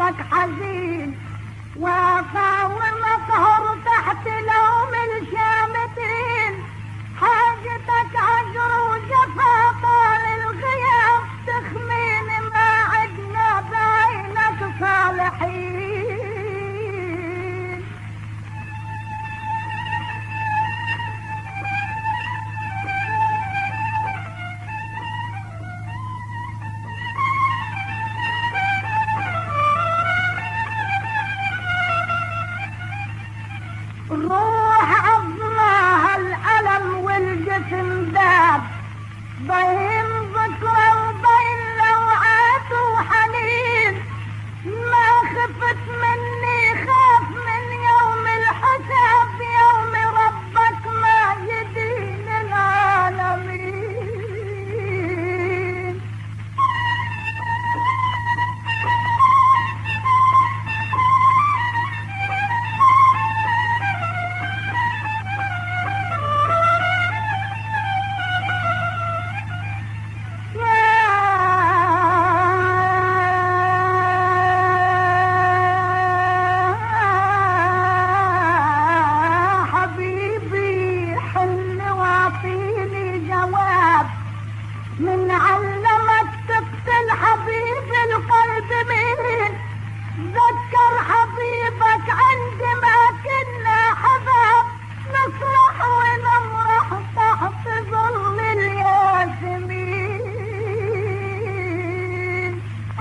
حبيبك حزين واقع ومقهور تحت لوم الشامتين. حاجتك عجر وجفا طال الغياب تخمين ما عدنا بعينك صالحين. روح عظمها الألم والجسم داب بين ذكرى وبين لوعات وحنين. ما خفت مني خاف من يوم الحساب يوم ربك ما يدين العالمين. من علمك تقتل حبيب القلب مين؟ ذكر حبيبك عندما كنا حباب نصلح ونمرح تحت ظل الياسمين.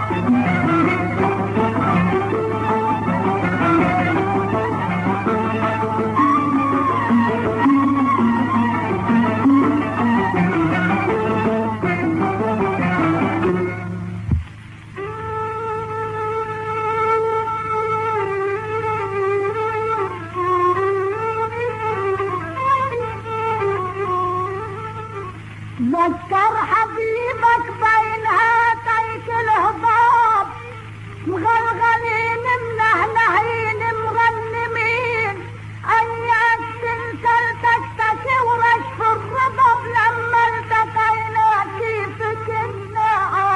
ذكر حبيبك بين هاتيك الهضاب مغلغلين منهنهين مغنمين. اياك تنسلتك تشورش في الرضب لما التقينا كيف كنا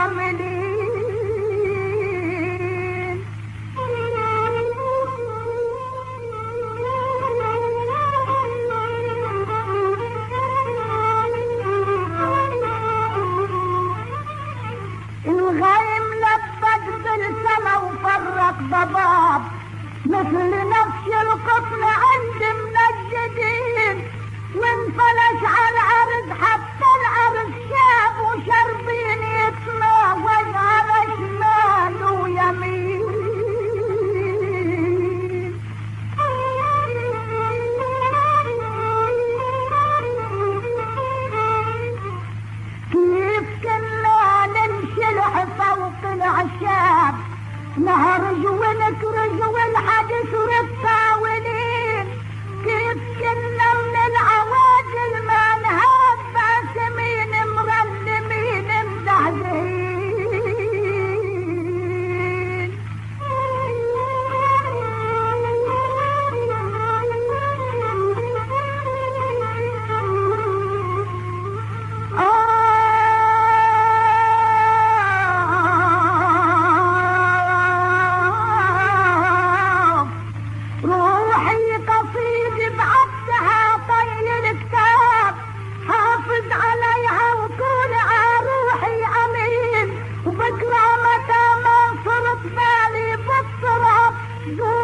عاملين. الغيم لبك بالسما وفرق ضباب مثل نفس القطن عند منجدين. وانفلش على العرض حتى العرض شاب وشربين يتناول على شمال ويمين. كيف كنا ننشلح فوق العشاب نهرج ونكرج والحدث والطاولين. كيف كنا من العواجل ما نهاب باسمين مرنمين مدهدين. روحي قصيد بعدها طيل الكتاب حافظ عليها وكون روحي امين. وبكره متى ما صرت بالي بالصراب